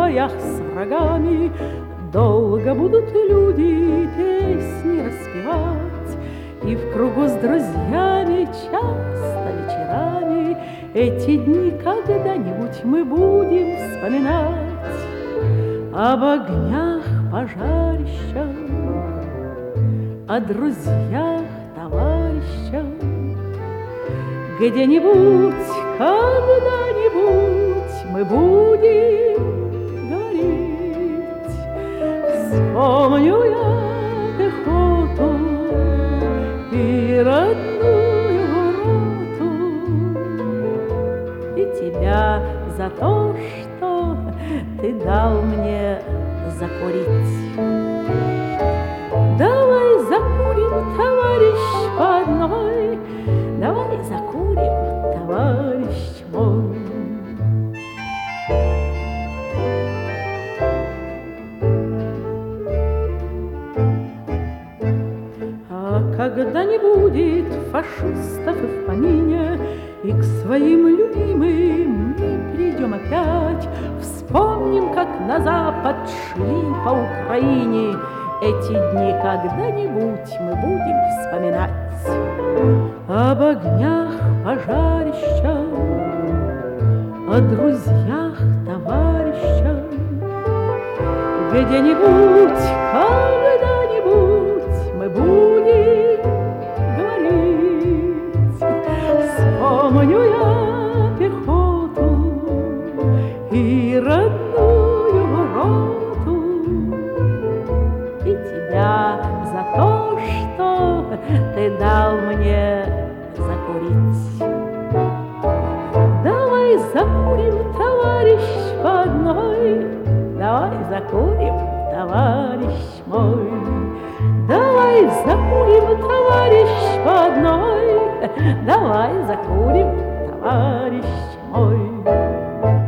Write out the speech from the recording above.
боях с врагами долго будут люди песни распевать, и в кругу с друзьями часто вечерами эти дни когда-нибудь мы будем вспоминать. Об огнях, пожарищах, о друзьях, товарищах. Где-нибудь, когда-нибудь мы будем гореть. Вспомню я пехоту и родную роту, и тебя за то, что ты дал мне закурить. Давай закурим, товарищ, по одной, давай закурим, товарищ мой. А когда не будет фашистов и в помине, и к своим любимым мы придем опять, вспомним, как на запад шли по Украине. Эти дни когда-нибудь мы будем вспоминать. Об огнях, пожарищах, о друзьях, товарищах. Где-нибудь, когда-нибудь мы будем говорить. Вспомню я пехоту и родную роту, и тебя за то, что ты дал мне закурить. Давай закурим, товарищ, по одной, давай закурим, товарищ мой. Давай закурим, товарищ, по одной, давай закурим, товарищ мой.